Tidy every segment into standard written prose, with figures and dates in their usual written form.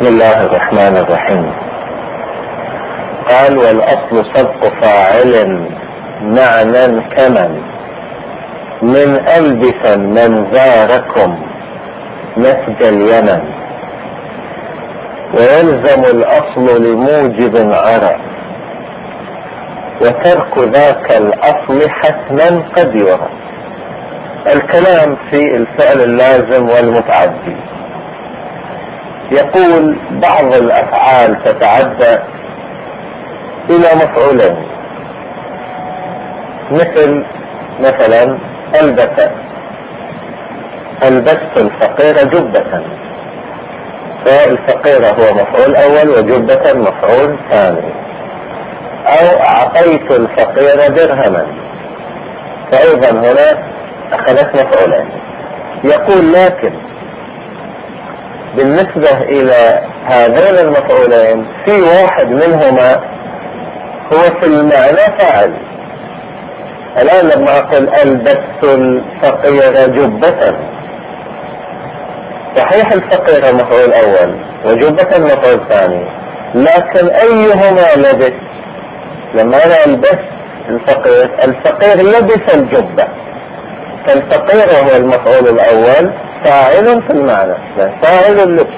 بسم الله الرحمن الرحيم. قال: والأصل سبق فاعل معنى كمن من ألبسا من زاركم نسج اليمن، ويلزم الأصل لموجب عرى، وترك ذاك الأصل حتما قد يرى. الكلام في الفعل اللازم والمتعدي. يقول: بعض الأفعال تتعدى إلى مفعولين، مثلا ألبست الفقير جبة، فالفقير هو مفعول أول وجبة مفعول ثاني. أو أعطيت الفقير درهما، فأيضا هنا أخذت مفعولين. يقول: لكن بالنسبة إلى هذين المفعولين في واحد منهما هو في المعنى فاعل. الآن لما أقول ألبست الفقير جبة، صحيح الفقير مفعول أول وجبة مفعول ثاني، لكن أيهما لبس؟ لما أنا ألبست الفقير لبس الجبة، فالفقير هو المفعول الأول فاعل في المعنى، فاعل اللبس.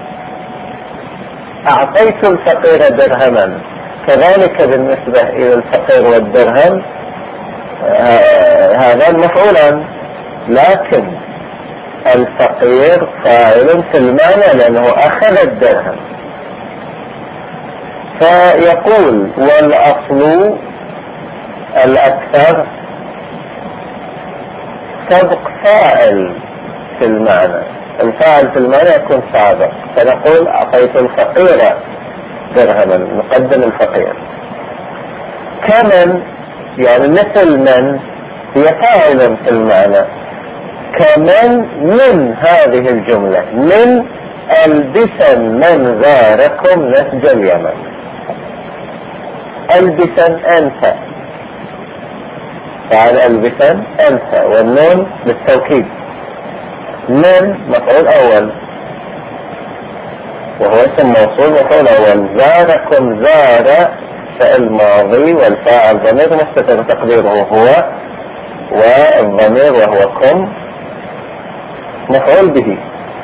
أعطيت الفقير درهما، كذلك بالنسبة إلى الفقير والدرهم هذا المفعولان، لكن الفقير فاعل في المعنى لأنه أخذ الدرهم. فيقول: والأصل الأكثر سبق فاعل في المعنى. الفاعل في المعنى يكون سابق، فنقول أعطيت الفقير درهما، نقدم الفقير. كمن يعني مثل من هي فاعل في المعنى، كمن من هذه الجملة، من ألبسا من زاركم نسج اليمن. ألبسا أنت، فعل ألبسا أنت، والنون بالتوكيد. من مفعول أول وهو اسم موصول مفعول أول. زاركم، زار فعل ماضي والفاعل ضمير مستتر تقديره هو، والضمير وهو كم مفعول به.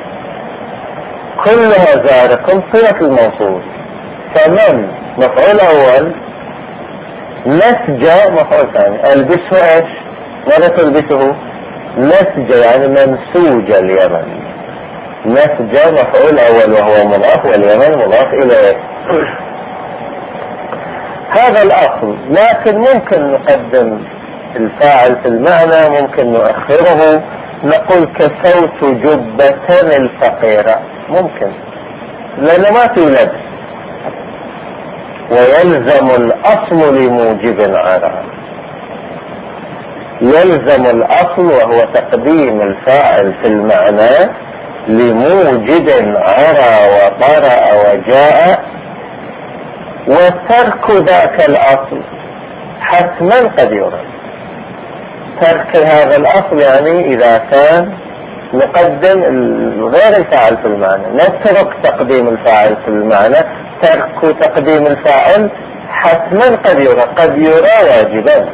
كلها زاركم صلة الموصول. فمن مفعول أول، نسج مفعول ثاني. البسه ايش؟ ماذا تلبسه؟ نسج يعني منسوج اليمن. نسج مفعول أول وهو مضاف، واليمن مضاف إليه. هذا الأصل، لكن ممكن نقدم الفاعل في المعنى، ممكن نؤخره، نقول كسوت جبة الفقيرة، ممكن، لأنه ما في لبس. ويلزم الأصل لموجب عرى. يلزم الأصل وهو تقديم الفاعل في المعنى لموجب عرى وطرأ وجاء، وترك ذاك الأصل حتما قد يرى. ترك هذا الأصل يعني إذا كان نقدم غير الفاعل في المعنى، نترك تقديم الفاعل في المعنى. ترك تقديم الفاعل حتما قد يرى، قد يرى واجبا،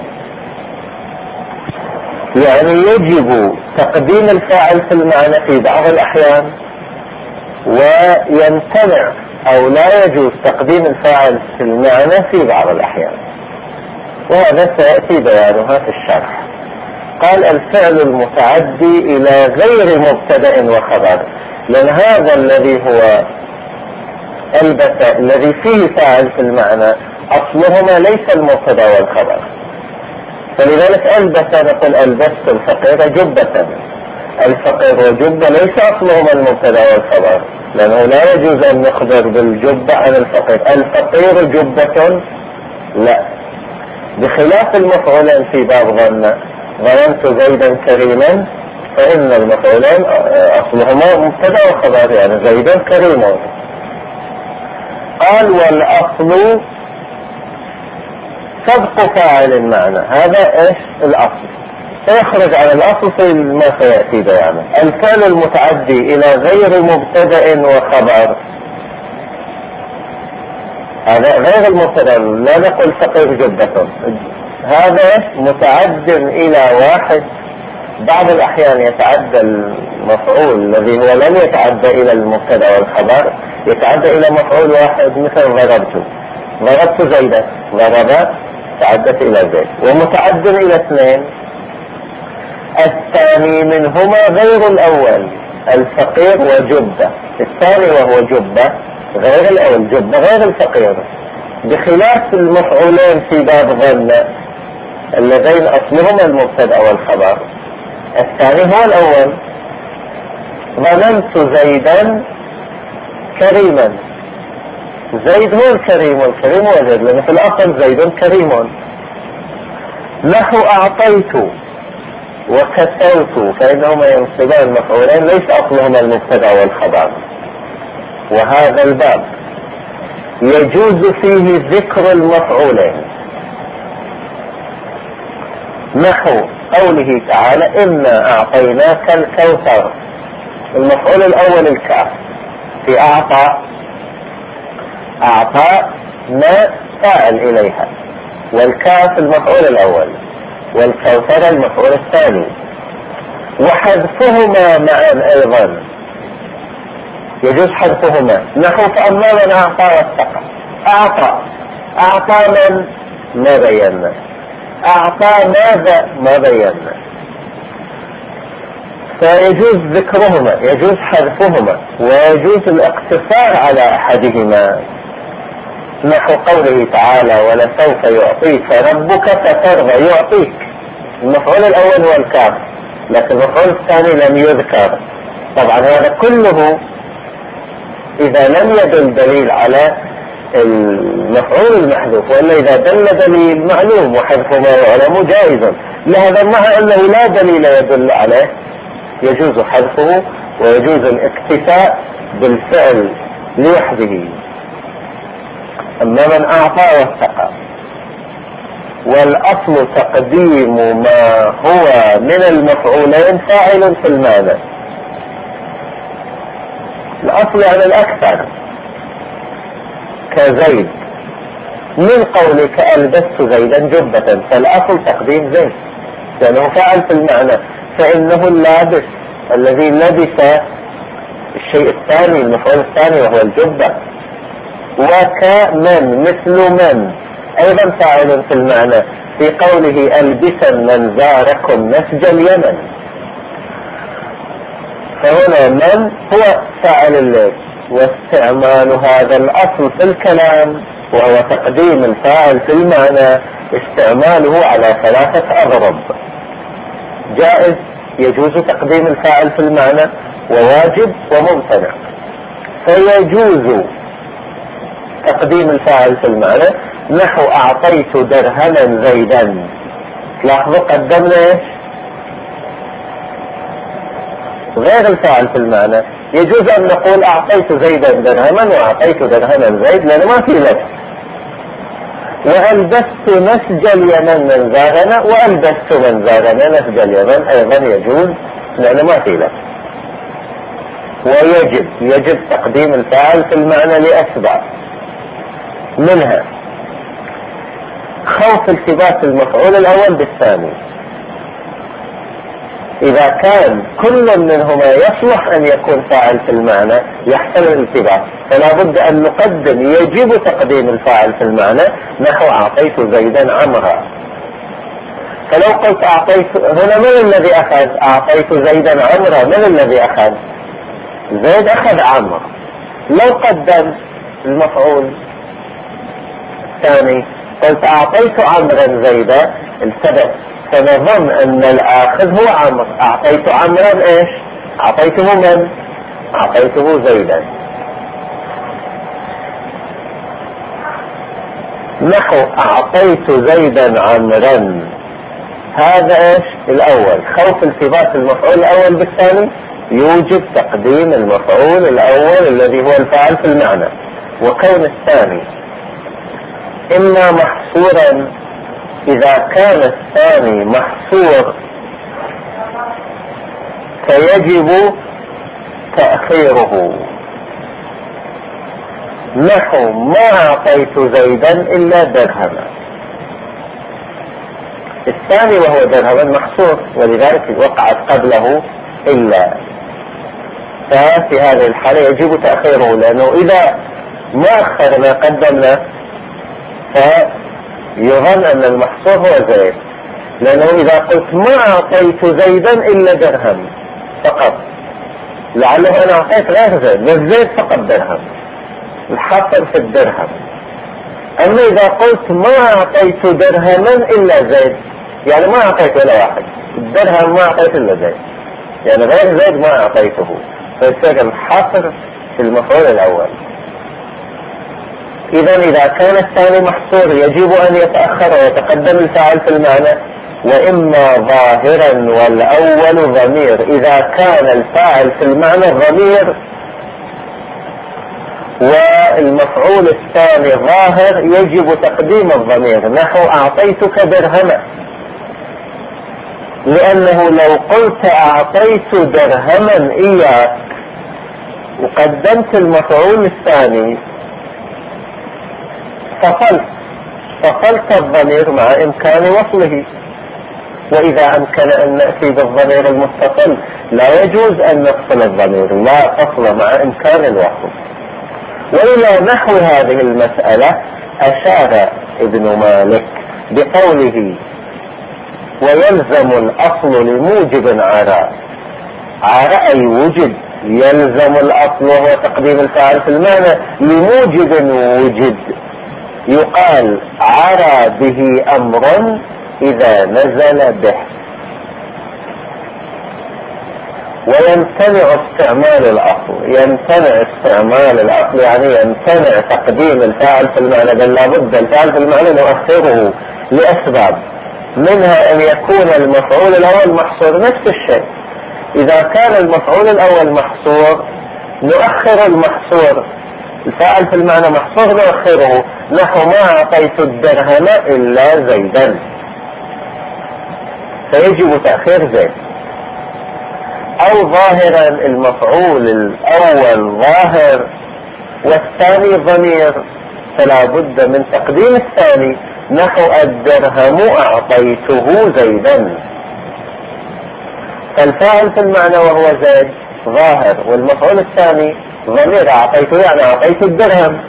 يعني يجب تقديم الفاعل في المعنى في بعض الأحيان، ويمتنع أو لا يجوز تقديم الفاعل في المعنى في بعض الأحيان، وهذا سيأتي بيانها في الشرح. قال: الفعل المتعدي إلى غير مبتدأ وخبر، لأن هذا الذي هو ألبس الذي فيه فاعل في المعنى أصلهما ليس المبتدأ والخبر، فلذلك ألبس نقول ألبست الفقير جبة. الفقير وجبة ليس أصلهما المبتدأ والخبر، لأنه لا يجوز أن نخبر بالجبة عن الفقير. الفقير جبة لا، بخلاف المفعولين في باب ظننت زيدا كريما، فإن المفعولين أصلهما مبتدأ وخبر، يعني زيدا كريم. قال: والأصل سبق فاعل معنى. هذا ايش الأصل؟ سيخرج على الأصل في ما سيأتي بيانه. الفعل المتعدي إلى غير مبتدأ وخبر هذا غير المبتدأ، لا نقول فقير جبة، هذا متعد إلى واحد. بعض الأحيان يتعدى المفعول الذي هو لم يتعدى إلى المبتدأ والخبر، يتعدى إلى مفعول واحد، مثل ضربت زيدا، ضرب تعدت إلى زيد. ومتعد إلى اثنين، الثاني منهما غير الأول، الفقير وجبة. الثاني وهو جبة غير الأول، جبة غير الفقير، بخلاف المفعولين في باب ظن اللذين أصلهما المبتدأ والخبر. الثاني هو الأول، ظننت زيدا كريما، زيد هو الكريم، والكريم هو زيد، لأن في الأصل زيد كريم. نحو أعطيت وكسوت، فإنهما ينصبان المفعولين ليس أصلهما المبتدأ والخبر. وهذا الباب يجوز فيه ذكر المفعولين، نحو قوله تعالى إنا أعطيناك الكوثر، المفعول الأول الكاف، في أعطى ما فاعل إليها، والكاف المفعول الأول، والكوثر المفعول الثاني. وحذفهما معا أيضا يجوز حذفهما، نحو فأما من أعطى واتقى. أعطى من؟ ما بينا. أعطى ماذا؟ ما بينا. فيجوز ذكرهما، يجوز حذفهما، ويجوز الاقتصار على أحدهما، نحو قوله تعالى ولسوف يعطيك ربك فترضى. يعطيك المفعول الأول هو الكاف، لكن المفعول الثاني لم يذكر. طبعا هذا كله إذا لم يدل دليل على المفعول المحذوف، وإلا إذا دل دليل معلوم وحذف ما يعلم جائزا. لهذا مع أنه لا دليل يدل عليه يجوز حذفه، ويجوز الاكتفاء بالفعل لوحده. أما من أعطى واتقى، والأصل تقديم ما هو من المفعولين فاعل في المعنى، الأصل يعني الأكثر، كزيد، من قولك ألبست زيدا جبة، فالأصل تقديم زيد لأنه فاعل في المعنى، فإنه اللابس الذي لبس الشيء الثاني، المفعول الثاني وهو الجبة. وكمن مثل من أيضا فاعل في المعنى، في قوله ألبسا من زاركم نسج اليمن، فهنا من هو فاعل اللبس. واستعمال هذا الأصل في الكلام وهو تقديم الفاعل في المعنى، استعماله على ثلاثة أضرب: جائز يجوز تقديم الفاعل في المعنى، وواجب، وممتنع. فيجوز تقديم الفاعل في المعنى، نحو أعطيت درهما زيدا، لاحظوا قدمنا ايش؟ غير الفاعل في المعنى. يجوز أن نقول أعطيت زيدا درهما وأعطيت درهما زيد، لأنه ما في لبس. وألبست نسج اليمن من زارنا، وألبست من زارنا نسج اليمن أيضا يجوز لأنه ما في لبس. ويجب تقديم الفاعل في المعنى لأسباب، منها خوف التباس المفعول الأول بالثاني. إذا كان كل منهما يصلح أن يكون فاعل في المعنى يحصل الالتباس، فلا بد أن نقدم، يجب تقديم الفاعل في المعنى، نحو أعطيت زيدا عمرا. فلو قلت أعطيت، هنا من الذي أخذ؟ أعطيت زيدا عمرا، من الذي أخذ؟ زيد أخذ عمرو. لو قدم المفعول الثاني قلت أعطيت عمرا زيدا، التبس، فنظن أن الآخذ هو عمرو. أعطيت عمرا إيش؟ أعطيته من؟ أعطيته زيدا. نحو أعطيت زيدا عمرا، هذا إيش؟ الأول، خوف التباس المفعول الأول بالثاني، يوجب تقديم المفعول الأول الذي هو الفاعل في المعنى. وكون الثاني إما محصورا، إذا كان الثاني محصور فيجب تأخيره، نحو ما أعطيت زيدا إلا درهما. الثاني وهو درهما محصور، ولذلك وقعت قبله إلا، ففي هذه الحالة يجب تأخيره، لأنه إذا ما أخر ما قدمنا فيظن أن المحصور هو زيد، لأنه إذا قلت ما أعطيت زيدا إلا درهم فقط لعله أنا أعطيت غير زيد، بس زيد فقط درهم، الحصر في الدرهم. أما إذا قلت ما أعطيت درهما إلا زيد، يعني ما أعطيت ولا واحد، الدرهم ما أعطيت إلا زيد، يعني غير زيد ما أعطيته، فيصير الحصر في المفعول الأول. إذا كان الثاني محصور يجب أن يتأخر ويتقدم الفاعل في المعنى، وإما ظاهرا والأول ضمير. إذا كان الفاعل في المعنى ضمير والمفعول الثاني ظاهر يجب تقديم الضمير، نحو أعطيتك درهما، لأنه لو قلت أعطيت درهما إياك وقدمت المفعول الثاني فصلت الضمير مع إمكان وصله، وإذا أمكن أن نأتي بالضمير المتصل لا يجوز أن نفصل الضمير، لا فصل مع إمكان الوصل. وإلى نحو هذه المسألة أشار ابن مالك بقوله ويلزم الأصل لموجب عراء. عراء أي وجد، يلزم الأصل وهو تقديم الفاعل في المعنى لموجب وجد، يقال عرى به أمر إذا نزل به. ويمتنع استعمال الأصل، يمتنع استعمال الأصل يعني يمتنع تقديم الفاعل في المعنى، بل لابد الفاعل في المعنى نؤخره لأسباب، منها أن يكون المفعول الأول محصور، نفس الشيء إذا كان المفعول الأول محصور نؤخر المحصور، الفاعل في المعنى محصور نؤخره، نحو ما أعطيت الدرهم إلا زيدا، فيجب تأخير زيد. أو ظاهرا المفعول الأول ظاهر والثاني ضمير، فلا بد من تقديم الثاني، نحو الدرهم أعطيته زيدا، فالفاعل في المعنى وهو زيد ظاهر، والمفعول الثاني ضمير أعطيته يعني أعطيت الدرهم،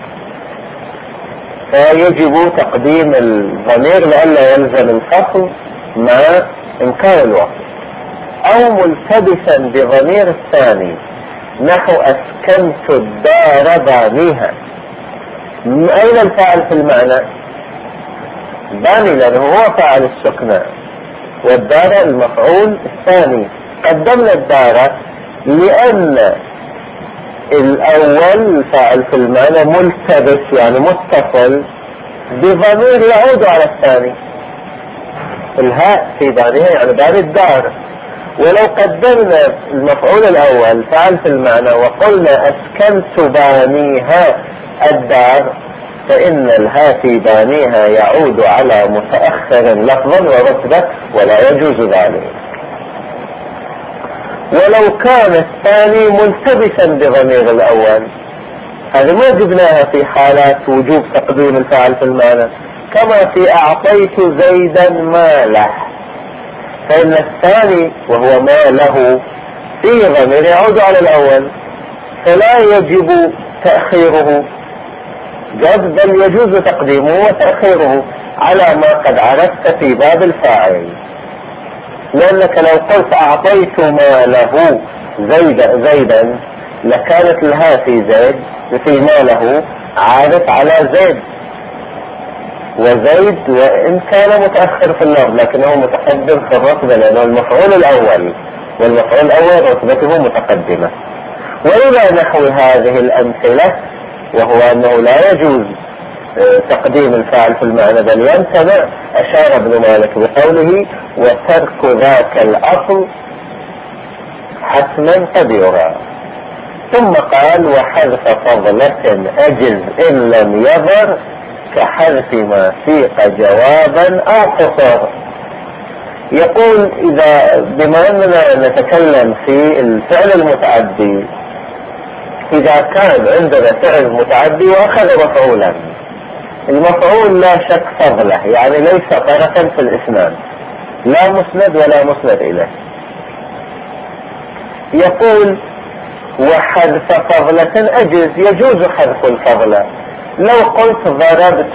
فيجب تقديم الضمير لئلا يلزم الفصل مع إمكان الوصل. أو ملتبسا بضمير الثاني، نحو أسكنت الدار بانيها. أين الفاعل في المعنى؟ باني، لأنه هو فاعل السكنى، والدار المفعول الثاني. قدمنا الدار لأن الأول الفاعل في المعنى ملتبس يعني متصل بضمير يعود على الثاني، الهاء في بانيها يعني باني الدار. ولو قدمنا المفعول الأول فاعل في المعنى وقلنا أسكنت بانيها الدار، فإن الهاء في بانيها يعود على متأخر لفظا ورتبة ولا يجوز ذلك. ولو كان الثاني ملتبسا بضمير الأول، هذا ما جبناها في حالات وجوب تقديم الفاعل في المعنى، كما في أعطيت زيدا ماله، فإن الثاني وهو ماله في ضمير يعود على الأول، فلا يجب تأخيره بل يجوز تقديمه وتأخيره على ما قد عرفت في باب الفاعل. لأنك لو قلت أعطيت ماله زيدا لكانت الهاء في زيد في ماله عادت على زيد، وزيد وإن كان متأخر في اللفظ لكنه متقدم في الرتبة، لأنه المفعول الأول، والمفعول الأول رتبته متقدمة. وإلى نحو هذه الأمثلة، وهو أنه لا يجوز تقديم الفاعل في المعنى بل يمتنع، أشار ابن مالك بقوله وترك ذاك الأصل حتما قد يرى. ثم قال وحذف فضلة أجز إن لم يظهر كحذف ما سيق جوابا أو قصر. يقول إذا بما أننا نتكلم في الفعل المتعدي إذا كان عندنا فعل متعدي وأخذ مفعولا، المفعول لا شك فضله، يعني ليس طرفا في الإسناد، لا مسند ولا مسند إليه. يقول وحذف فضلة أجز، يجوز حذف الفضلة. لو قلت ضربت،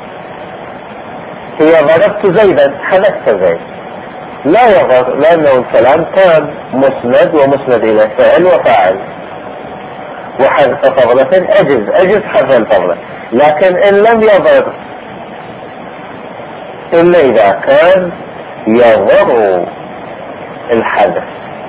هي ضربت زيدا، حذفت زيد، لا يضر، لأنه الكلام كان مسند ومسند إليه، فعل وفاعل. وحذف فضلة أجز حذف الفضلة، لكن إن لم يضر إلا إذا كان يضر الحذف،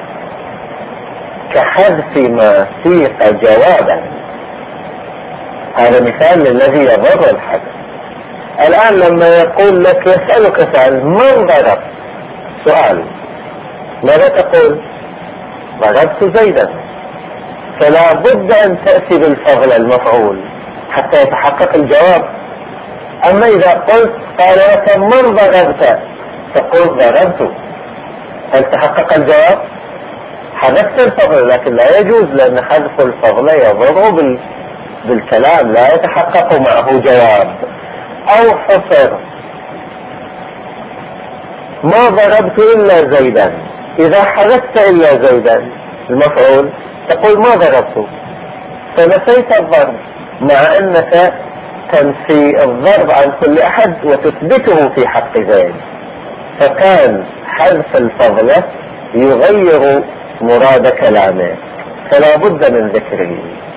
كحذف ما سيق جوابا، هذا مثال الذي يضر الحذف. الآن لما يقول لك يسألك سؤال من ضرب، سؤال، ماذا تقول؟ ضربت زيدا، فلا بد أن تأتي بالفضل المفعول حتى يتحقق الجواب. أما إذا قلت قال لك من ضربت، تقول ضربت، هل تحقق الجواب؟ حذفت الفضل، لكن لا يجوز، لأن حذف الفضل يضر بالكلام، لا يتحقق معه جواب. أو حصر، ما ضربت إلا زيدا، إذا حذفت إلا زيدا المفعول تقول ما ضربت، فنسيت الضرب، مع أنك تنفي الضرب عن كل أحد وتثبته في حق زيد. فكان حذف الفضلة يغير مراد كلامه، فلا بد من ذكره.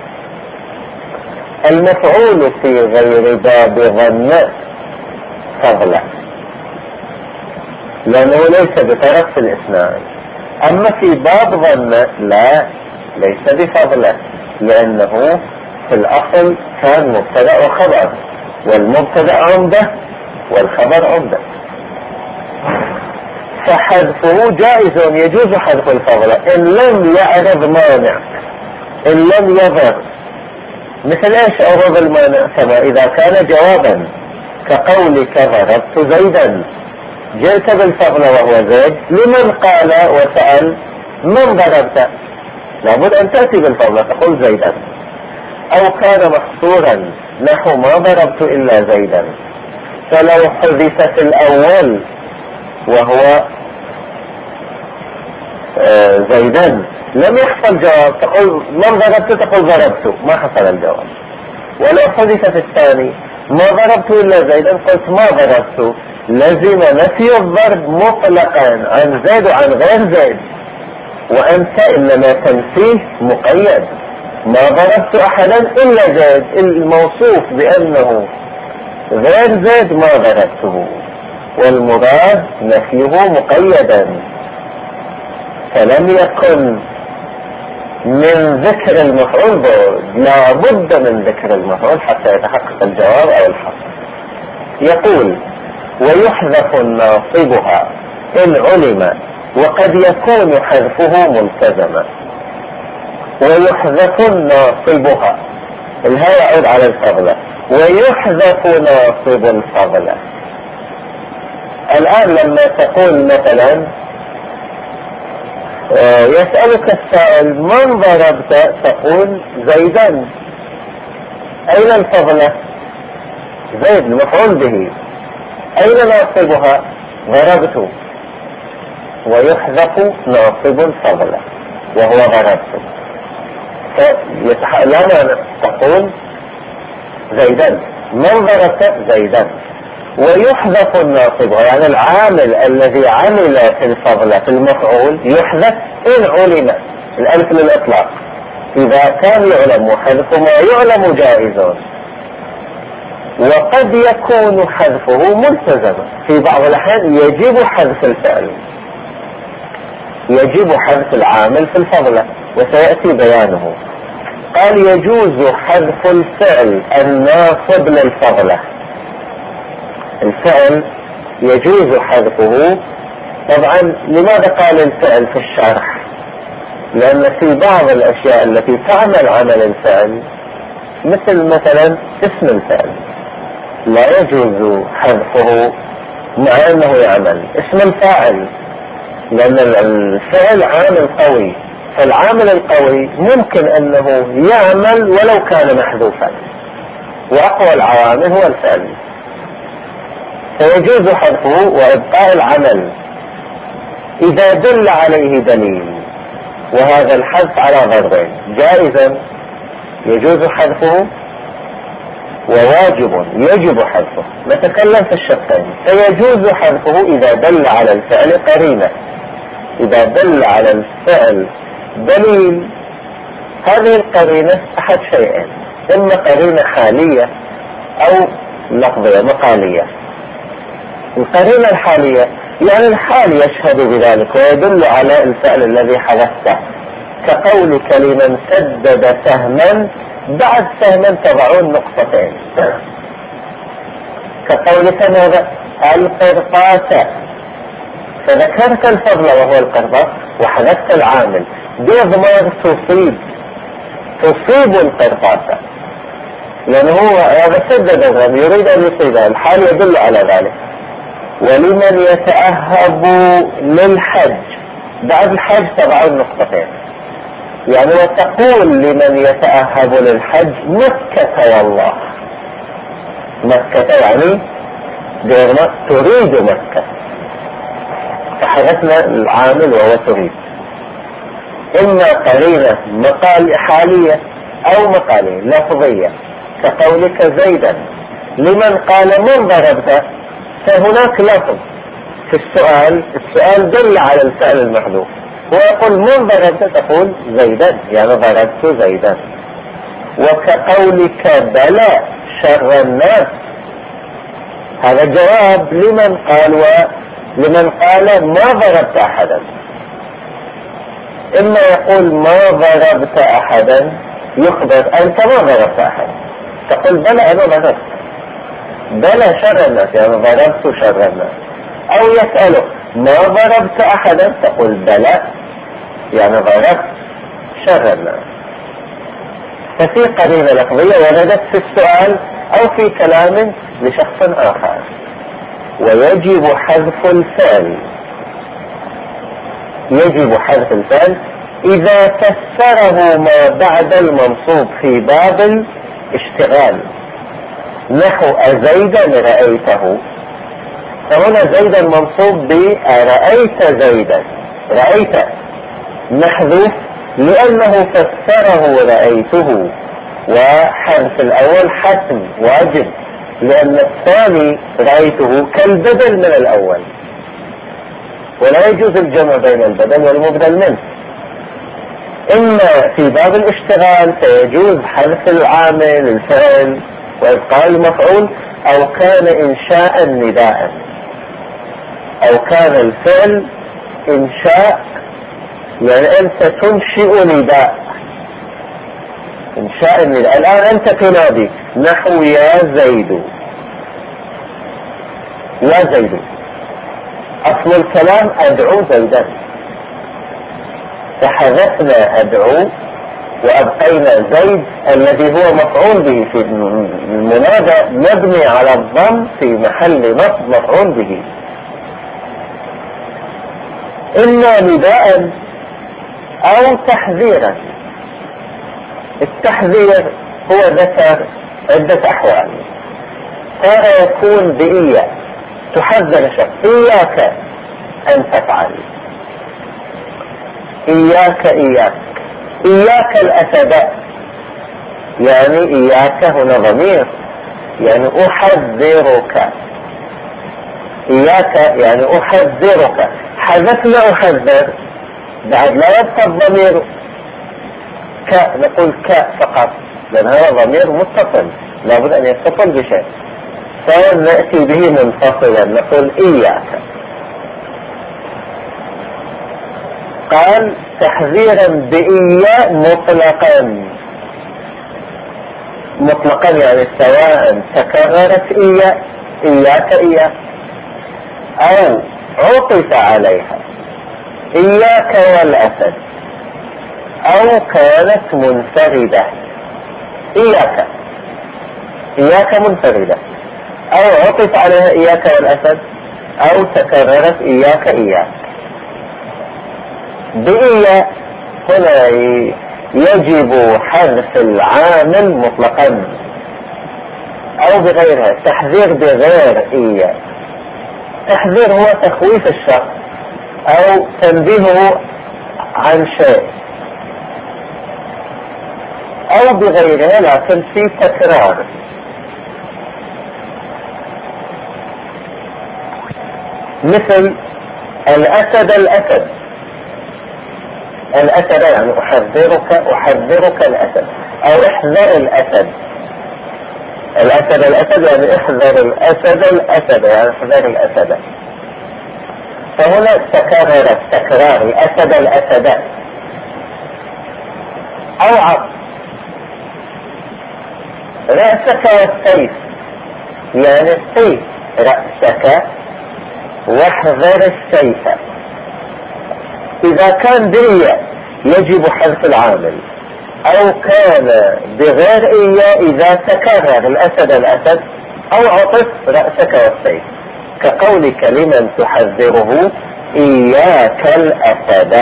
المفعول في غير باب ظن فضلة، لأنه ليس بطرف في الإسناد. أما في باب ظن لا، ليس بفضلة، لأنه في الأصل كان مبتدأ وخبر، والمبتدأ عمدة والخبر عمدة، فحذفه جائز، يجوز حذف الفضلة إن لم يعرض مانع، إن لم يظهر. مثل ايش عرض المانع؟ كما إذا كان جوابا كقولك ضربت زيدا، جئت بالفضلة وهو زيد، لمن قال وسأل من ضربت، لابد أن تأتي بالفضلة تقول زيدا. أو كان محصورا نحو ما ضربت إلا زيدا، فلو حذف في الأول وهو زيدا لم يحصل جواب، تقول من ضربت، تقول ضربت، ما حصل الجواب. ولو حذف في الثاني ما ضربت إلا زيدا، قلت ما ضربت، لزم نفي الضرب مطلقا عن زيد وعن غير زيد، وأنت إنما تنفيه مقيد، ما ضربت أحدا إلا زيد، الموصوف بأنه غير زيد ما ضربته، والمراد نفيه مقيدا. فلم يكن من ذكر المفعول لا بد من ذكر المفعول حتى يتحقق الجواب أو الحصر. يقول ويحذف ناصبها إن علم، وقد يكون حذفه ملتزما. ويحذف ناصبها، الهاء يعود على الفضلة، ويحذف ناصب الفضلة. الآن لما تقول مثلا يسألك السائل من ضربت، تقول زيدا، أين الفضلة؟ زيد المفعول به، أين ناصبها؟ ضربت. ويحذف ناصب الفضلة وهو ضربت، لا تقول زيدا، من ضربت زيدا. ويحذف الناصب، يعني العامل الذي عمل في الفضلة في المفعول يحذف إن علم، الألف للإطلاق، إذا كان يعلم، وحذف ما يعلم جائز. وقد يكون حذفه ملتزما، في بعض الأحيان يجب حذف الفعل، يجب حذف العامل في الفضلة، وسيأتي بيانه. قال يجوز حذف الفعل الناصب للفضلة، الفعل يجوز حذفه. طبعا لماذا قال الفعل في الشرح؟ لأن في بعض الأشياء التي تعمل عمل الفعل، مثلا اسم الفعل لا يجوز حذفه مع أنه يعمل، اسم الفاعل، لأن الفعل عامل قوي فالعامل القوي ممكن أنه يعمل ولو كان محذوفا، وأقوى العوامل هو الفعل، فيجوز حذفه وإبقاء العمل إذا دل عليه دليل. وهذا الحذف على ضربين: جائزا يجوز حذفه، وواجب يجب حذفه. نتكلم في الشقين. فيجوز حذفه إذا دل على الفعل قرينة، إذا دل على الفعل دليل. هذه القرينة أحد شيئين: إما قرينة حالية أو لفظية مقالية. القرينة الحالية يعني الحال يشهد بذلك ويدل على الفعل الذي حدثته، كقولك لمن سدد سهما بعد سهما تضعون نقطتين، كقولك ماذا؟ القرطاس، فذكرت الفضل وهو القرطاس وحذفت العامل بإضمار تصيب القرطاس، لأنه هو هذا سدد الرمي يريد أن يصيبها، الحال يدل على ذلك. ولمن يتأهب للحج بعد الحج تضعون نقطتين، يعني وتقول لمن يتأهب للحج مكة والله، مكة يعني تريد مكة، فحدثنا العامل وهو تريد. إما قرينة مقال حالية أو مقالية لفظية، كقولك زيدا لمن قال من ضربت، فهناك لفظ في السؤال دل على الفعل المحذوف، هو يقول من ضربت، تقول زيدا يعني ضربت زيدا. وكقولك بلى شر الناس، هذا جواب لمن قال ما ضربت أحدا. إما يقول ما ضربت أحدا يخبر أنت ما ضربت أحدا، تقول بلى أنا ضربت، بلى شر الناس يعني ضربت شر الناس. أو يسأله ما ضربت أحدا، تقول بلى يعني ضربت شر الناس. ففي قرينة لفظية وردت في السؤال أو في كلام لشخص آخر. ويجب حذف الفعل، يجب حذف الفعل إذا فسره ما بعد المنصوب في باب الاشتغال، نحو أزيدا رأيته، فهنا زيدا منصوب برأيت زيدا، رأيت محذوف لأنه فسره رأيته، وحذف الأول حتم واجب لأن الثاني رأيته كالبدل من الأول، ولا يجوز الجمع بين البدل والمبدل منه. إما في باب الاشتغال فيجوز حذف العامل الفعل وإبقاء المفعول، أو كان إنشاء نداء، أو كان الفعل إنشاء يعني أنت تنشئ نداء، إنشاء النداء. الآن أنت تنادي نحو يا زيد، يا زيد، أصل الكلام أدعو زيدا، فحذفنا أدعو وأبقينا زيد الذي هو مفعول به في المنادى مبني على الضم في محل نصب مفعول به. إما نداء أو تحذيرا. التحذير هو ذكر عدة أحوال، ترى يكون بإياك، تحذر شخص إياك أن تفعل، إياك إياك، إياك الأسد، يعني إياك هنا ضمير يعني أحذرك، إياك يعني أحذرك. حذفنا أحذر بعد لا يبقى الضمير نقول فقط، لأن هذا ضمير متصل لابد أن يتصل بشيء، فنأتي به منفصلا نقول إياك. قال تحذيرا بإياء مطلقا، مطلقا يعني سواء تكررت إياك إياك أو عطف عليها إياك والأسد، أو كانت منفردة، إياك منفردة، أو عطف عليها إياك والأسد، أو تكررت إياك. بإياك هنا يجب حذف العامل مطلقا او بغيرها. تحذير بغير إياه، تحذير هو تخويف الشخص او تنبيهه عن شيء، او بغيرها لكن في تكرار. مثل الأسد الأسد، الأسد يعني أحذرك الأسد، أو احذر الأسد. الأسد الأسد يعني احذر الأسد الأسد، يعني احذر الأسد. فهنا تكرار الأسد الأسد. أو عطف رأسك والسيف، يعني السيف رأسك واحذر السيف. إذا كان بالياء يجب حذف العامل، أو كان بغير إياء إذا تكرر الأسد الأسد، أو عطف رأسك والسيف، كقولك لمن تحذره إياك الأسد.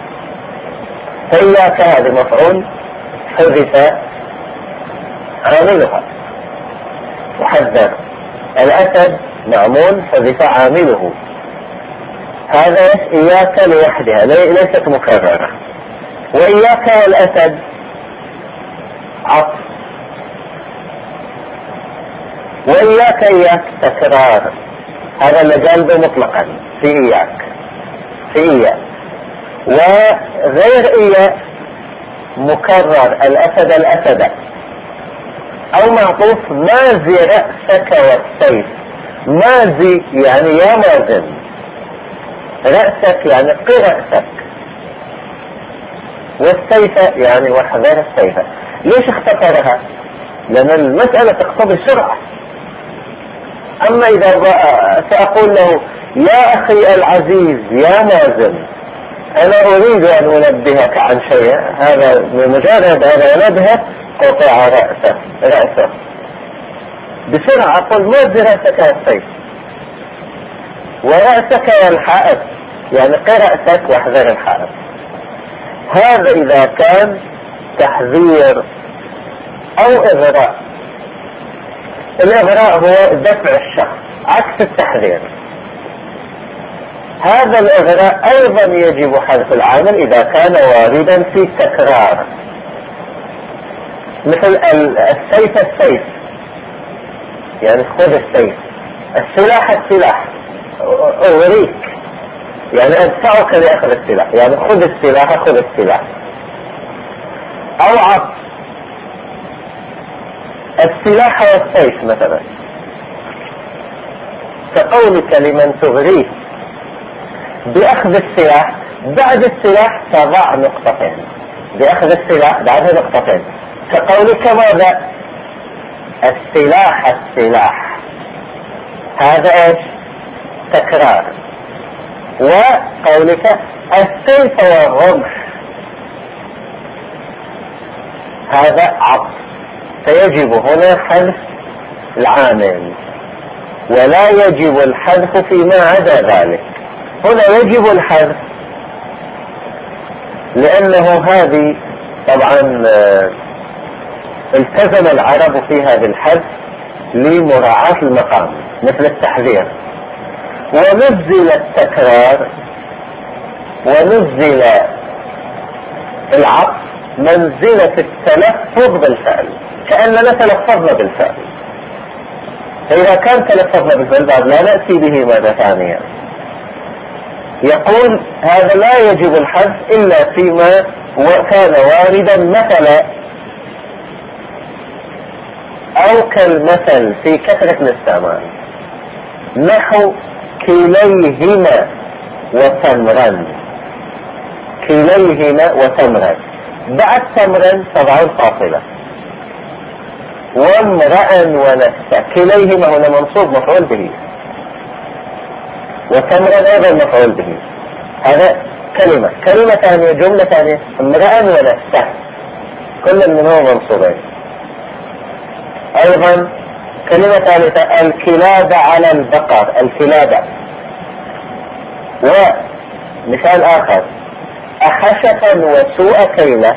فإياك هذا مفعول حذف عاملها، تحذر. الأسد معمول حذف عامله. هذا إياك لوحدها ليست مكررة. وإياك والأسد عطف، وإياك تكرار. هذا اللي قلبه مطلقا في إياك، في إياك. وغير إياك مكرر الأسد الأسد، أو معطوف مازي رأسك والسيف. مازي يعني يا مازن، رأسك يعني قي رأسك، والسيف يعني واحذر السيف. ليش اختصرها؟ لأن المسألة تقتضي السرعة. أما إذا سأقول له يا أخي العزيز يا مازن، أنا أريد أن أنبهك عن شيء، هذا بمجرد أن أنبهك قطع رأسه بسرعة. أقول مازي رأسك والسيف، ورأسك والحائط يعني قي رأسك واحذر الحائط. هذا إذا كان تحذير أو إغراء. الإغراء هو دفع الشخص عكس التحذير. هذا الإغراء أيضا يجب حذف العامل إذا كان واردا في تكرار. مثل السيف يعني خذ السيف، السلاح أغريك يعني أدفعك لأخذ السلاح، يعني خذ السلاح. أو عطف السلاح والسيف مثلا، كقولك لمن تغريه بأخذ السلاح، بعد السلاح تضع نقطتين، بأخذ السلاح بعد نقطتين، كقولك ماذا؟ السلاح. هذا ايش؟ تكرار. وقولك السيف والرمح، هذا عطف. فيجب هنا حذف العامل، ولا يجب الحذف فيما عدا ذلك. هنا يجب الحذف لأنه هذه طبعا التزم العرب فيها بالحذف لمراعاة المقام، مثل التحذير. ونزل التكرار ونزل العطف منزلة التلفظ بالفعل، كأننا تلفظنا بالفعل. فإذا كان تلفظنا بالفعل لا نأتي به مرة ثانية. يقول هذا لا يجب الحذف إلا فيما كان واردا مثلا أو كالمثل في كثرة الاستعمال، نحو كليهما وتمرا. كليهما وتمرا، بعد تمرا تضعون فاصلة. وامرأ ونفسه، كليهما هنا منصوب مفعول به، وتمرا أيضا مفعول به. هذا كلمة ثانية، جملة ثانية، امرأ ونفسه، كل منهما منصوبين. أيضا كلمة ثالثة الكلاب على البقر، الكلاب. ومثال آخر أحشفا وسوء كيلة،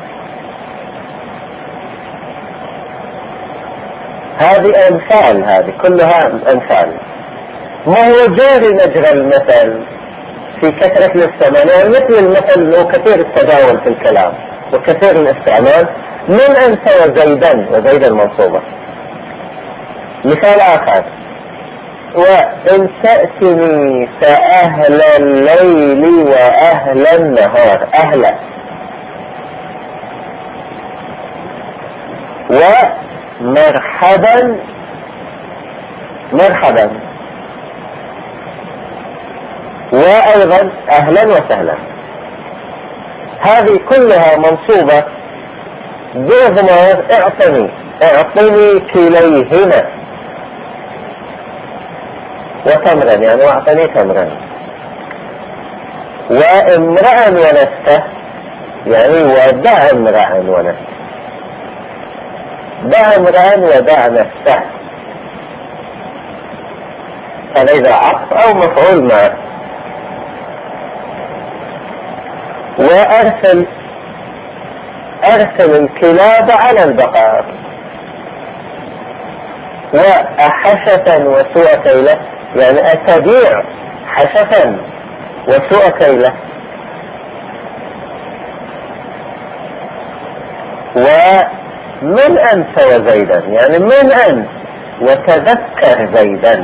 هذه أمثال، هذه كلها أمثال. ما هو جاري مجرى المثل في كثرة الاستعمال، يعني مثل المثل له كثير التداول في الكلام وكثير الاستعمال. من أنت وزيدا منصوبة. مثال آخر: وإن تأتني فأهل الليل وأهل النهار. أهل ومرحبا، مرحبا، وأيضا أهلا وسهلا. هذه كلها منصوبة بضمير اعطني، اعطني كليهما، وتمرا يعني واعطني تمرا. وامرأ ونفسه يعني ودع امرأ ونفسه، دع امرأ ودع نفسه، فلذا عطف او مفعول معه. وارسل، ارسل الكلاب على البقر. وأحشفا وسوء كيلة يعني أتبيع حشفا وسوء كيلة. ومن أنت وزيدا يعني من أنت وتذكر زيدا.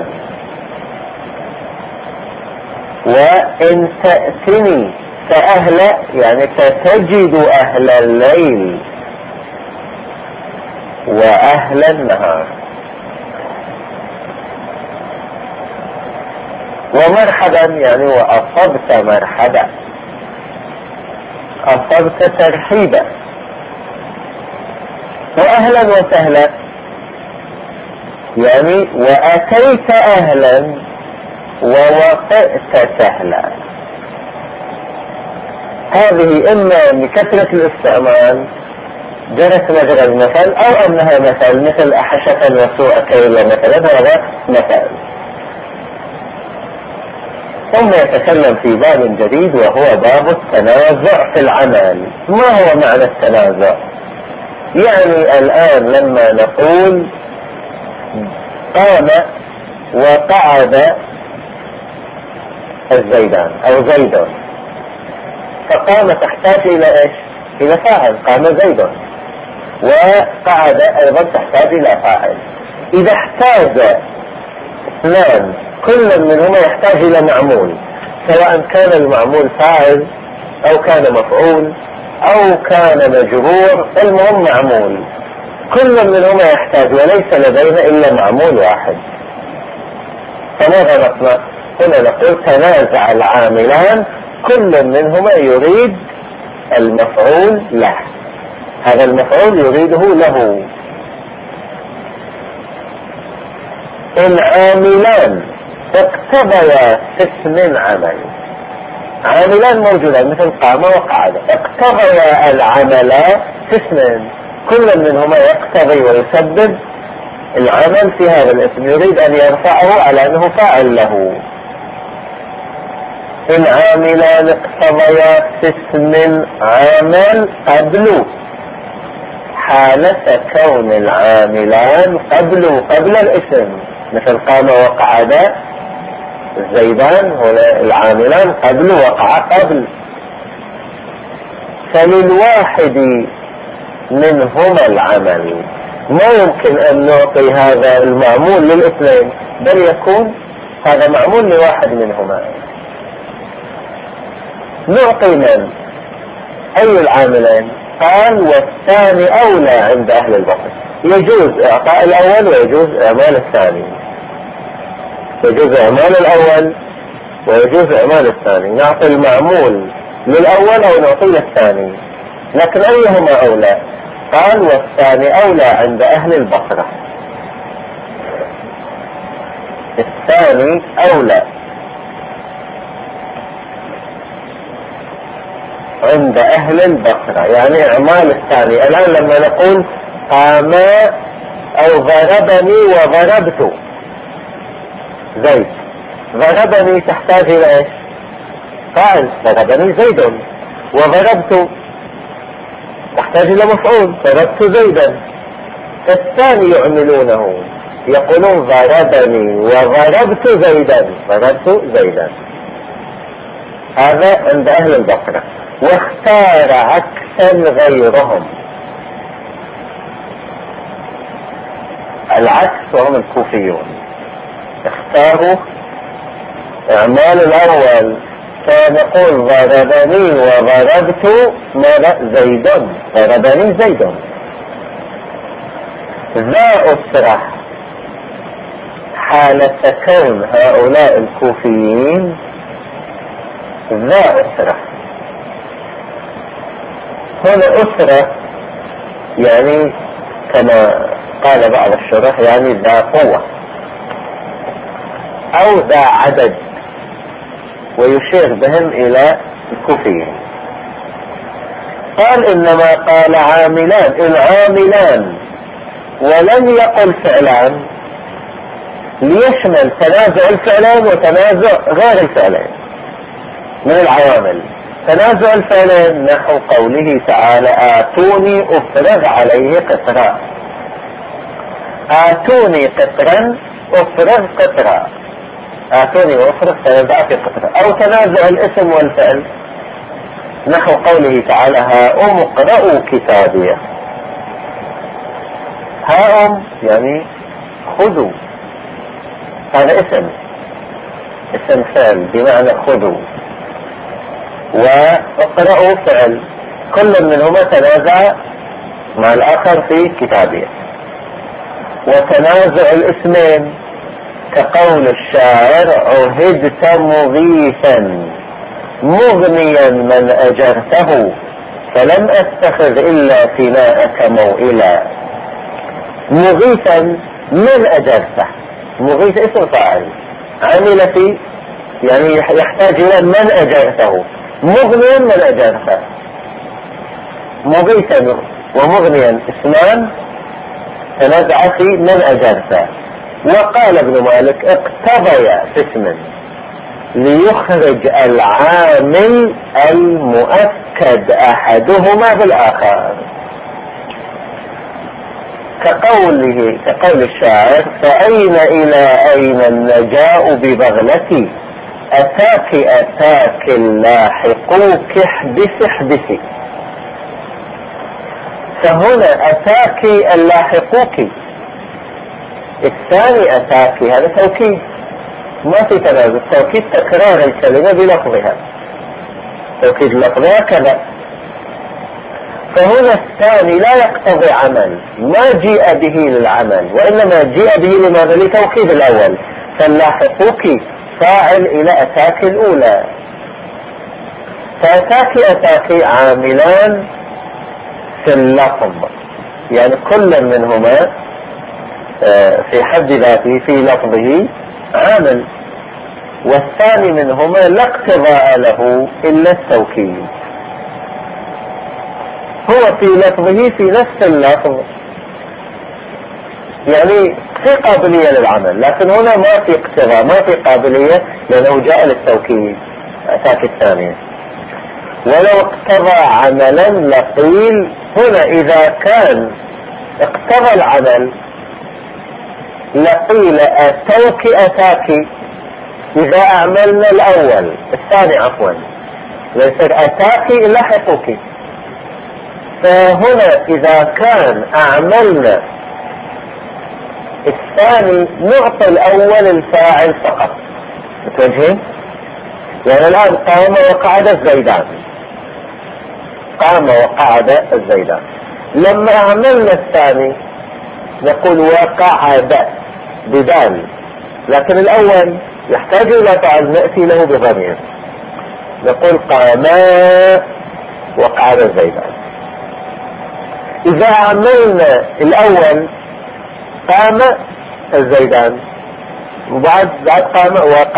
وإن تأتني فأهل يعني فتجد أهل الليل وأهل النهار. ومرحبا يعني وأصبت مرحبا، أصبت ترحيبا. وأهلا وسهلا يعني وأتيت أهلا ووقئت سهلا. هذه إما لكثرة الاستعمال جرت مجرى المثل، أو أنها مثل أحشفا وسوء كيلة مثلا، هذا مثل. ثم يتكلم في باب جديد وهو باب التنازع في العمل. ما هو معنى التنازع؟ يعني الآن لما نقول قام وقعد الزيدان أو زيد، فقام تحتاج إلى إيش؟ إلى فاعل، قام زيد. وقعد أيضا تحتاج إلى فاعل. إذا احتاج اثنان كل منهما يحتاج إلى معمول، سواء كان المعمول فاعل أو كان مفعول أو كان مجرور، المهم معمول. كل منهما يحتاج، وليس لدينا إلا معمول واحد. فماذا نصنع؟ هنا نقول تنازع العاملان، كل منهما يريد المفعول له، هذا المفعول يريده له. إن عاملان اقتضيا في اسم عمل، عاملان موجودان مثل قام وقعد، اقتضيا العمل في اسم، كل منهما يقتضي ويسبب العمل في هذا الاسم، يريد أن يرفعه على أنه فاعل له. إن عاملان اقتضيا في اسم عمل قبل، حالة كون العاملان قبل الاسم، مثل قام وقعد الزيدان، هنا العاملان قبل وقع قبل. فللواحد منهما العمل، ما يمكن أن نعطي هذا المعمول للاثنين، بل يكون هذا معمول لواحد منهما. نعطي من؟ أي العاملين؟ قال والثاني أولى عند أهل البصر. يجوز إعطاء الأول ويجوز إعمال الثاني، يجوز إعمال الأول ويجوز إعمال الثاني. نعطي المعمول للأول أو نعطي للثاني، لكن أيهما أولى؟ قال والثاني أولى عند أهل البصرة. الثاني أولى عند أهل البصرة، يعني إعمال الثاني. الآن لما نقول قام أو ضربني وضربت زيد، ضربني تحتاج إلى إيش؟ فاعل، ضربني زيد. وضربت تحتاج إلى مفعول، ضربت زيدا. الثاني يعملونه، يقولون ضربني وضربت زيدا، ضربت زيدا. هذا عند أهل البصرة. واختار عكسا غيرهم، العكس وهم الكوفيون اختاروا اعمال الاول، كان يقول ضربني وضربت زيد، ضربني زيد. ذا أسرح حالة كون هؤلاء الكوفيين، ذا أسرح. هنا أسرة يعني كما قال بعض الشرح يعني ذا قوة أو ذا عدد، ويشير بهم إلى الكوفيين. قال إنما قال عاملان، العاملان ولم يقل فعلان، ليشمل تنازع الفعلين وتنازع غير الفعلين من العوامل. تنازع الفعلين نحو قوله تعالى آتوني أفرغ عليه قطرا، آتوني قطرا أفرغ قطرا، آتوني وأفرغ تنازع في قطرا. أو تنازع الاسم والفعل نحو قوله تعالى هاؤم اقرأوا كتابيه، هاؤم يعني خذوا، هذا اسم فعل بمعنى خذوا، واقرأوا فعل، كل منهما تنازع مع الآخر في كتابيه. وتنازع الاسمين كقول الشاعر عهدت مغيثا مغنيا من أجرته فلم أتخذ إلا فناءك موئلا. مغيثا من أجرته، مغيث اسم فاعل عمل في يعني يحتاج إلى من أجرته، مغنيا من أجرته. مغيثا ومغنيا اسمان تنازع في من أجرته. وقال ابن مالك اقتضي في اسم ليخرج العامل المؤكد أحدهما بالآخر، كقول الشاعر فأين إلى أين النجاء ببغلتي أتاك اللاحقوك احبسي. فهنا أتاك اللاحقوك، الثاني أتاك هذا توكيد ما في تنازل، توكيد تكرار الكلمة بلفظها، توكيد لفظها كذا. فهنا الثاني لا يقتضي عمل، ما جيء به للعمل وإنما جيء به لماذا؟ لتوكيد الأول. فاللاحقوك فاعل إلى أتاك الأولى، فأتاك عاملان في اللفظ، يعني كل منهما في حد ذاته في لفظه عامل، والثاني منهما لا اقتضاء له إلا التوكيد. هو في لفظه في نفس اللفظ يعني في قابلية للعمل، لكن هنا ما في اقتضاء، ما في قابلية لأنه جاء للتوكيد أتاك الثانية. ولو اقتضى عملا لقيل هنا إذا كان اقتضى العمل لقيل أتاك إذا أعملنا الأول، الثاني عفوا ليس أتاك لاحقوك. فهنا إذا كان أعملنا الثاني نعطي الأول الفاعل فقط، متوجهين؟ يعني الآن قام وقعد الزيدان، قام وقعد الزيدان. لما أعملنا الثاني نقول وقعد بدال، لكن الأول يحتاج إلى فعل نأتي له بضمير، نقول قاما وقعد الزيدان. إذا عملنا الأول قام الزيدان وبعد قام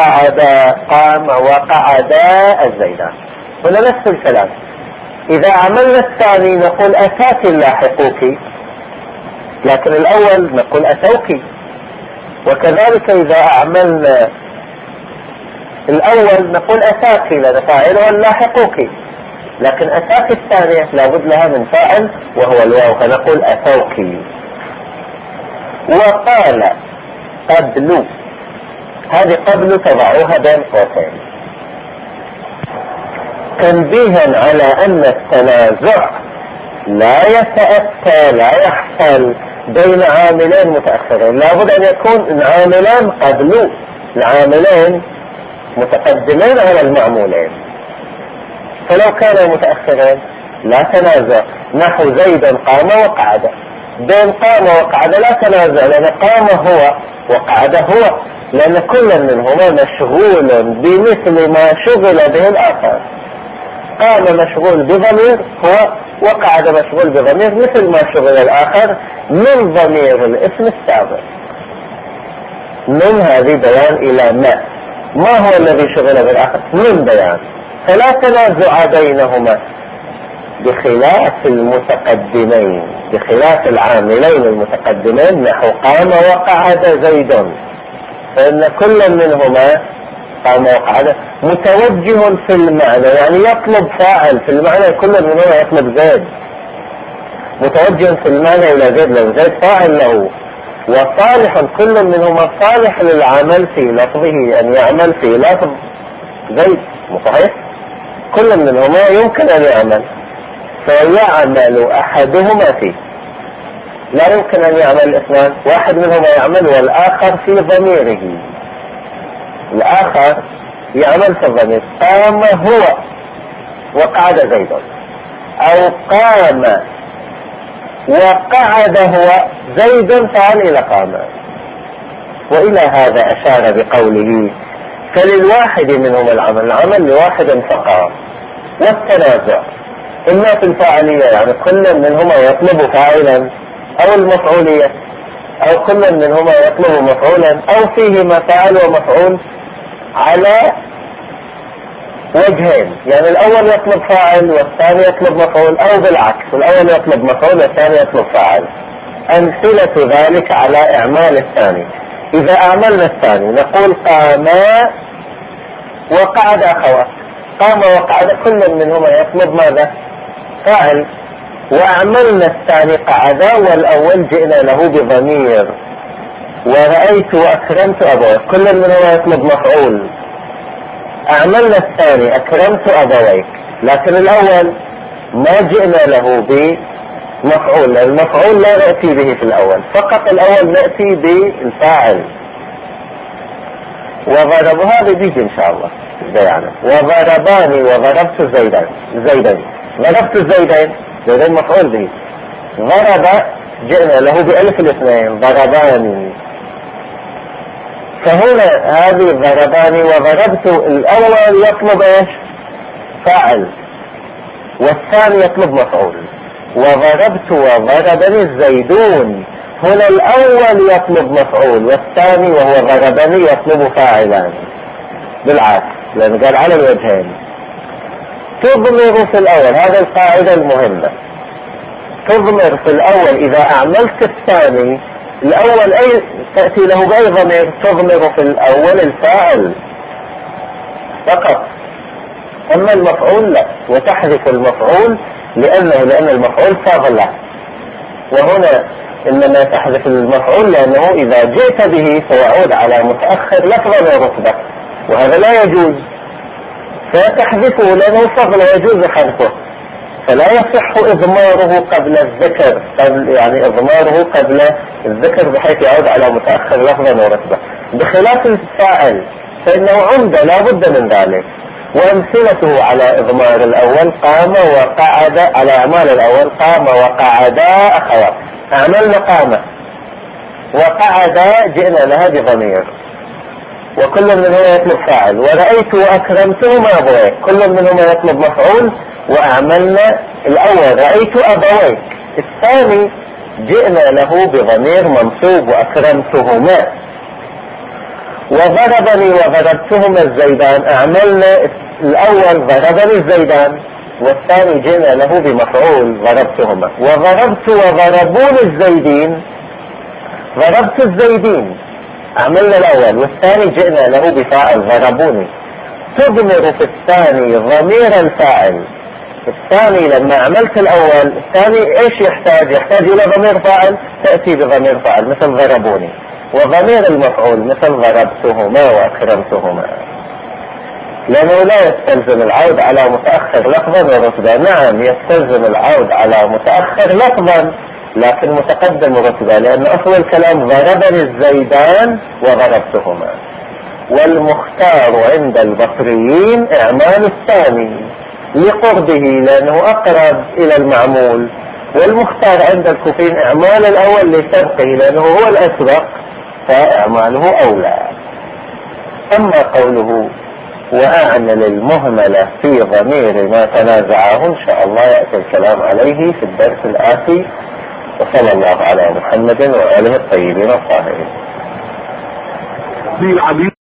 وقعد الزيدان، هنا نفس الكلام. إذا عملنا الثاني نقول أتاك اللاحقوك، لكن الأول نقول أتوك. وكذلك إذا عملنا الأول نقول أتاك لأن فاعله اللاحقوك، لكن أتاك الثانية لابد لها من فاعل وهو الواو، فنقول أتوك. وقال قبل، هذه قبل تضعوها بين قوسين تنبيها على أن التنازع لا يتأتى، لا يحصل بين عاملين متأخرين، لابد أن يكون العاملان قبل، العاملين متقدمين على المعمولين. فلو كانوا متأخرين لا تنازع، نحو زيدا قام وقعد، بين قام وقعد لا تنازع، لأن قام هو وقعد هو، لأن كل منهما مشغول بمثل ما شغل به الآخر. قام مشغول بضمير هو، وقعد مشغول بضمير مثل ما شغل الآخر من ضمير الاسم السابق. من هذه بيان إلى ما هو الذي شغل بالآخر من بيان، فلا تنازع بينهما بخلاف المتقدمين، بخلاف العاملين المتقدمين نحو قام وقعد زيد، فإن كل منهما قام وقعد متوجه في المعنى، يعني يطلب فاعل في المعنى، كل منهما يطلب زيد، متوجه في المعنى إلى زيد، لو زيد فاعل له، وصالح كل منهما صالح للعمل في لفظه، أن يعمل في لفظ زيد، صحيح؟ كل منهما يمكن أن يعمل، فيعمل أحدهما فيه، لا يمكن أن يعمل الاثنان، واحد منهما يعمل والآخر في ضميره، الآخر يعمل في الضمير. قام هو وقعد زيد، أو قام وقعد هو زيد فعل إلى قام. وإلى هذا أشار بقوله فللواحد منهما العمل لواحد فقط، والتنازع إما في الفاعلية، يعني كل منهما يطلب فاعلا، أو المفعولية، أو كل منهما يطلب مفعولا، أو فيهما فاعل ومفعول على وجهين، يعني الأول يطلب فاعل والثاني يطلب مفعول، أو بالعكس الأول يطلب مفعول والثاني يطلب فاعل. أمثلة ذلك على إعمال الثاني، إذا أعملنا الثاني نقول قام وقعد أخوات، قام وقعد كل منهما يطلب ماذا؟ فاعل، وأعملنا الثاني قعد، والأول جئنا له بضمير، ورأيت وأكرمت أبويك، كل منهما يطلب مفعول. أعملنا الثاني أكرمت أبويك، لكن الأول ما جئنا له بمفعول، المفعول لا نأتي به في الأول، فقط الأول نأتي بالفاعل. وضرب، هذا بيجي إن شاء الله يعني. وضرباني وضربت زيدين، ضربت زيدين مفعول به، ضرب جئنا له بألف الاثنين ضرباني، فهنا هذه ضرباني وضربت الأول يطلب ايش؟ فاعل، والثاني يطلب مفعول. وضربت وضربني الزيدون، هنا الأول يطلب مفعول، والثاني وهو ضربني يطلب فاعلان، بالعكس لأن قال على الوجهين. تضمر في الأول، هذا القاعدة المهمة، تضمر في الأول إذا أعملت الثاني، الأول أي تأتي له بأي ضمير؟ تضمر في الأول الفاعل فقط، أما المفعول لا، وتحذف المفعول لأن المفعول فاضل، وهنا إنما تحذف المفعول لأنه إذا جئت به سيعود على متأخر لفظا ورتبة، وهذا لا يجوز، فتحذفه لأنه فضل ويجوز حذفه، فلا يصح إضماره قبل الذكر، يعني إضماره قبل الذكر بحيث يعود على متأخر لفظا ورتبة، بخلاف الفاعل فإنه عمدة لا بد من ذلك. وأمثلته على إضمار الأول قام وقعد، على أعمال الأول قام وقعدا أخوات، أعملنا قام وقعدا جئنا لها بضمير، وكل منهما يطلب فاعل. ورأيت وأكرمتهما أبويك، كل منهما يطلب مفعول، وأعملنا الأول رأيت أبويك، الثاني جئنا له بضمير منصوب وأكرمتهما. وضربني وضربتهما الزيدان، أعملنا الأول ضربني الزيدان، والثاني جئنا له بمفعول ضربتهما. وضربت وضربوني الزيدين، ضربت الزيدين، أعملنا الأول، والثاني جئنا له بفاعل ضربوني. تضمر في الثاني ضمير الفاعل الثاني لما عملت الأول، الثاني إيش يحتاج إلى ضمير فاعل، تأتي بضمير فاعل مثل ضربوني، وضمير المفعول مثل ضربتهما وأكرمتهما، لأنه لا يستلزم العود على متأخر لفظا ورتبة. نعم يستلزم العود على متأخر لفظا لكن متقدم رتبة، لأن أصل الكلام ضربني الزيدان وضربتهما. والمختار عند البصريين إعمال الثاني لقربه لأنه أقرب إلى المعمول، والمختار عند الكوفيين إعمال الأول لسبقه لأنه هو الأسبق فإعماله أولى. أما قوله وأعمل المهملة في ضمير ما تنازعه إن شاء الله يأتي الكلام عليه في الدرس الآتي، وصلى الله على محمد وآله الطيبين الطاهرين.